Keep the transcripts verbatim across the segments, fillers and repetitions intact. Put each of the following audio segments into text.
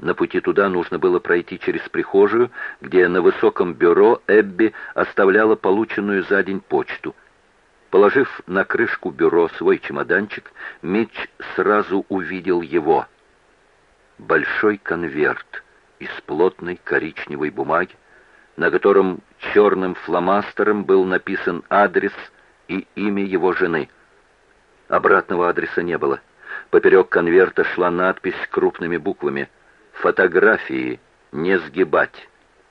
На пути туда нужно было пройти через прихожую, где на высоком бюро Эбби оставляла полученную за день почту. Положив на крышку бюро свой чемоданчик, Митч сразу увидел его. Большой конверт из плотной коричневой бумаги, на котором черным фломастером был написан адрес и имя его жены. Обратного адреса не было. Поперек конверта шла надпись крупными буквами «Фотографии не сгибать».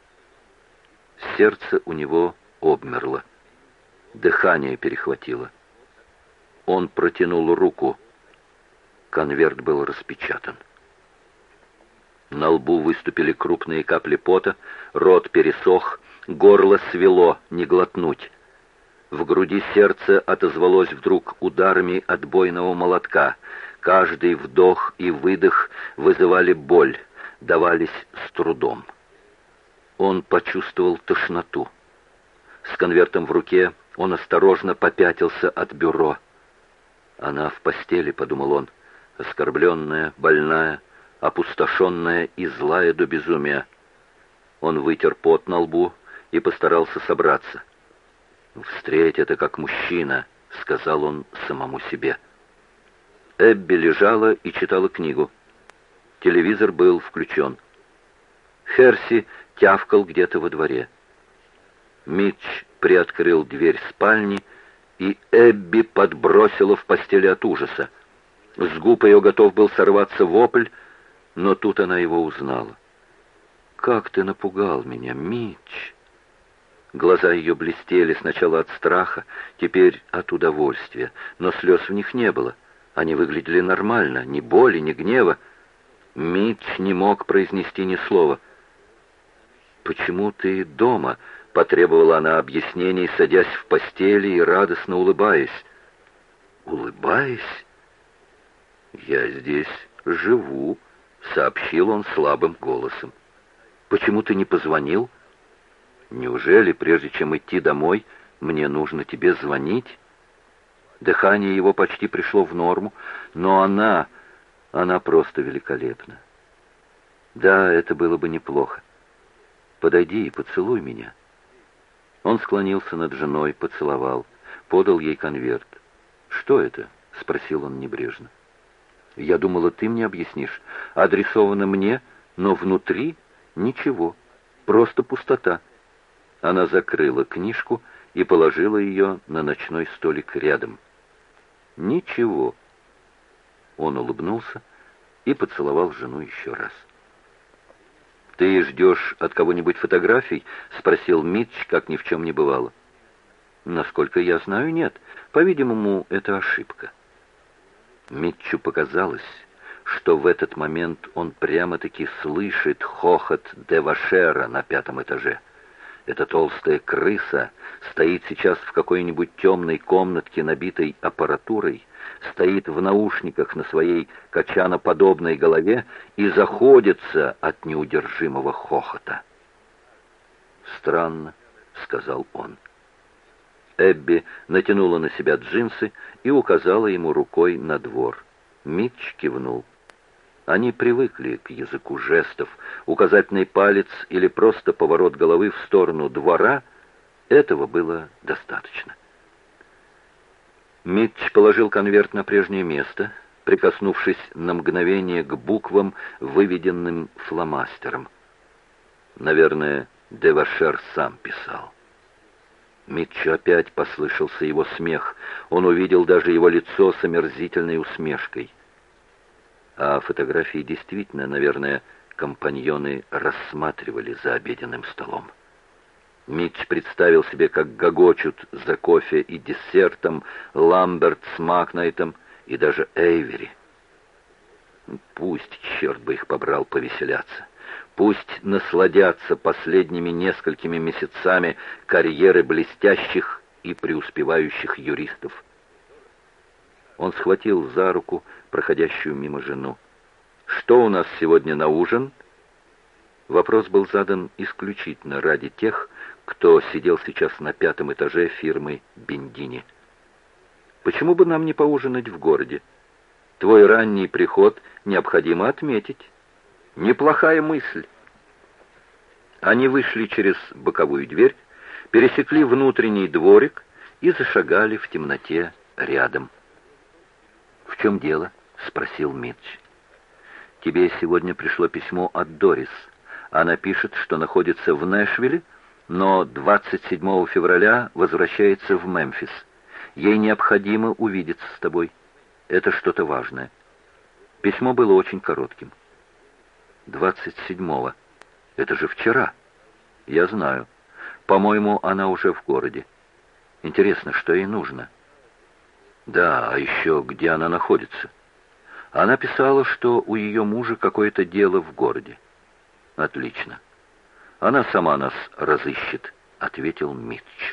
Сердце у него обмерло. Дыхание перехватило. Он протянул руку. Конверт был распечатан. На лбу выступили крупные капли пота, рот пересох, горло свело, не глотнуть. В груди сердце отозвалось вдруг ударами отбойного молотка. Каждый вдох и выдох вызывали боль, давались с трудом. Он почувствовал тошноту. С конвертом в руке он осторожно попятился от бюро. «Она в постели», — подумал он, — оскорбленная, больная, опустошенная и злая до безумия. Он вытер пот на лбу и постарался собраться. «Встреть это как мужчина», — сказал он самому себе. Эбби лежала и читала книгу. Телевизор был включен. Херси тявкал где-то во дворе. Митч приоткрыл дверь спальни, и Эбби подбросила в постели от ужаса. С губ ее готов был сорваться вопль, но тут она его узнала. «Как ты напугал меня, Митч!» Глаза ее блестели сначала от страха, теперь от удовольствия, но слез в них не было. Они выглядели нормально, ни боли, ни гнева. Митч не мог произнести ни слова. «Почему ты дома?» — потребовала она объяснений, садясь в постели и радостно улыбаясь. «Улыбаясь? Я здесь живу», — сообщил он слабым голосом. «Почему ты не позвонил? Неужели, прежде чем идти домой, мне нужно тебе звонить?» Дыхание его почти пришло в норму, но она, она просто великолепна. «Да, это было бы неплохо. Подойди и поцелуй меня». Он склонился над женой, поцеловал, подал ей конверт. «Что это?» — спросил он небрежно. «Я думала, ты мне объяснишь. Адресовано мне, но внутри ничего, просто пустота». Она закрыла книжку и положила ее на ночной столик рядом. «Ничего». Он улыбнулся и поцеловал жену еще раз. «Ты ждешь от кого-нибудь фотографий?» — спросил Митч, как ни в чем не бывало. «Насколько я знаю, нет. По-видимому, это ошибка». Митчу показалось, что в этот момент он прямо-таки слышит хохот Девашера на пятом этаже. Эта толстая крыса стоит сейчас в какой-нибудь темной комнатке, набитой аппаратурой, стоит в наушниках на своей качаноподобной голове и заходится от неудержимого хохота. «Странно», — сказал он. Эбби натянула на себя джинсы и указала ему рукой на двор. Митч кивнул. Они привыкли к языку жестов. Указательный палец или просто поворот головы в сторону двора — этого было достаточно. Митч положил конверт на прежнее место, прикоснувшись на мгновение к буквам, выведенным фломастером. Наверное, Девашер сам писал. Митчу опять послышался его смех. Он увидел даже его лицо с омерзительной усмешкой. А фотографии действительно, наверное, компаньоны рассматривали за обеденным столом. Митч представил себе, как гогочут за кофе и десертом Ламберт с Макнайтом и даже Эйвери. Пусть, черт бы их побрал, повеселятся. Пусть насладятся последними несколькими месяцами карьеры блестящих и преуспевающих юристов. Он схватил за руку проходящую мимо жену. «Что у нас сегодня на ужин?» Вопрос был задан исключительно ради тех, кто сидел сейчас на пятом этаже фирмы Бендини. «Почему бы нам не поужинать в городе? Твой ранний приход необходимо отметить». Неплохая мысль. Они вышли через боковую дверь, пересекли внутренний дворик и зашагали в темноте рядом. «В чем дело?» — спросил Митч. «Тебе сегодня пришло письмо от Дорис. Она пишет, что находится в Нэшвилле, но двадцать седьмого февраля возвращается в Мемфис. Ей необходимо увидеться с тобой. Это что-то важное». Письмо было очень коротким. «двадцать седьмого. Это же вчера». «Я знаю. По-моему, она уже в городе. Интересно, что ей нужно?» «Да, а еще где она находится?» «Она писала, что у ее мужа какое-то дело в городе». «Отлично. Она сама нас разыщет», — ответил Митч.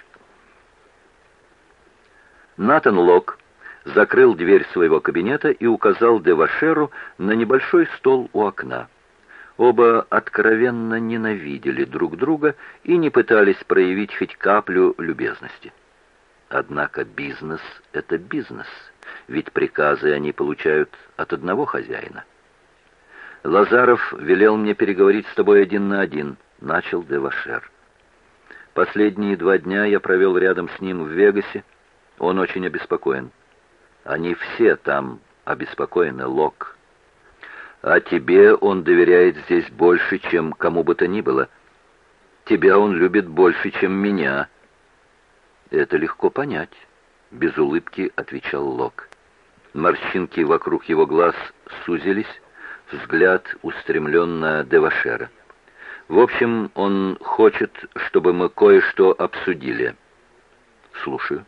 Натан Лок закрыл дверь своего кабинета и указал Девашеру на небольшой стол у окна. Оба откровенно ненавидели друг друга и не пытались проявить хоть каплю любезности. Однако бизнес — это бизнес, ведь приказы они получают от одного хозяина. «Лазаров велел мне переговорить с тобой один на один», — начал Девашер. «Последние два дня я провел рядом с ним в Вегасе. Он очень обеспокоен. Они все там обеспокоены, Лок. А тебе он доверяет здесь больше, чем кому бы то ни было. Тебя он любит больше, чем меня». «Это легко понять», — без улыбки отвечал Лок. Морщинки вокруг его глаз сузились, взгляд устремлен на Девашера. «В общем, он хочет, чтобы мы кое-что обсудили». «Слушаю».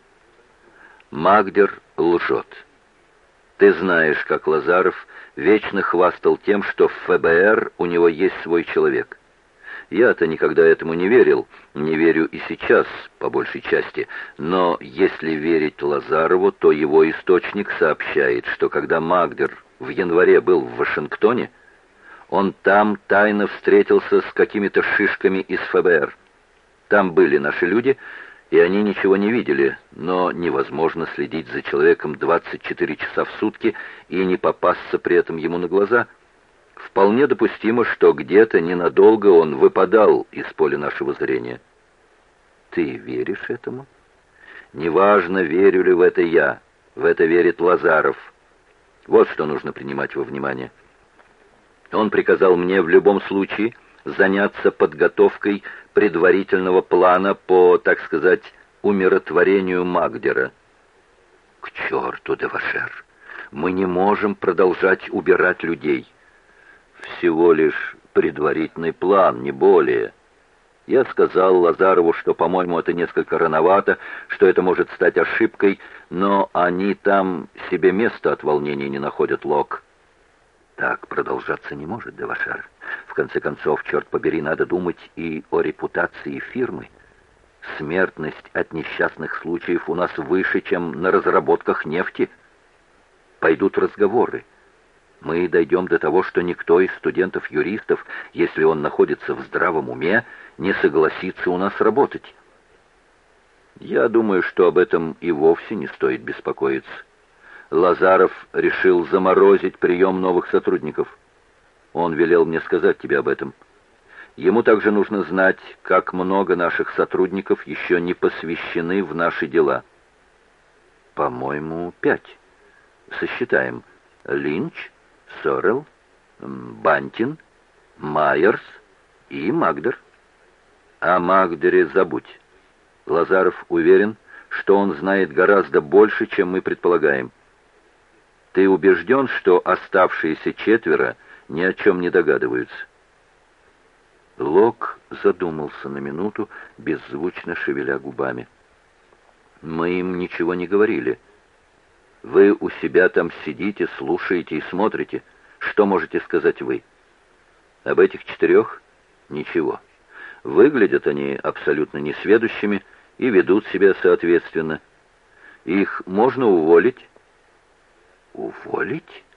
«Магдер лжет. Ты знаешь, как Лазаров вечно хвастал тем, что в ФБР у него есть свой человек. Я-то никогда этому не верил, не верю и сейчас, по большей части, но если верить Лазарову, то его источник сообщает, что когда Магдер в январе был в Вашингтоне, он там тайно встретился с какими-то шишками из ФБР. Там были наши люди, и они ничего не видели, но невозможно следить за человеком двадцать четыре часа в сутки и не попасться при этом ему на глаза. Вполне допустимо, что где-то ненадолго он выпадал из поля нашего зрения». «Ты веришь этому?» «Неважно, верю ли в это я. В это верит Лазаров. Вот что нужно принимать во внимание. Он приказал мне в любом случае заняться подготовкой предварительного плана по, так сказать, умиротворению Магдера». «К черту, Девашер! Мы не можем продолжать убирать людей». «Всего лишь предварительный план, не более. Я сказал Лазарову, что, по-моему, это несколько рановато, что это может стать ошибкой, но они там себе места от волнения не находят, Лок». «Так продолжаться не может, Девашер. В конце концов, черт побери, надо думать и о репутации фирмы. Смертность от несчастных случаев у нас выше, чем на разработках нефти. Пойдут разговоры. Мы дойдем до того, что никто из студентов-юристов, если он находится в здравом уме, не согласится у нас работать. Я думаю, что об этом и вовсе не стоит беспокоиться. Лазаров решил заморозить прием новых сотрудников. Он велел мне сказать тебе об этом. Ему также нужно знать, как много наших сотрудников еще не посвящены в наши дела. По-моему, пять. Сосчитаем. Линч, Сорел, Бантин, Майерс и Магдер. О Магдере забудь. Лазаров уверен, что он знает гораздо больше, чем мы предполагаем. Ты убежден, что оставшиеся четверо ни о чем не догадываются?» Лок задумался на минуту, беззвучно шевеля губами. «Мы им ничего не говорили. Вы у себя там сидите, слушаете и смотрите. Что можете сказать вы? Об этих четырех? Ничего. Выглядят они абсолютно несведущими и ведут себя соответственно. Их можно уволить». «Уволить?»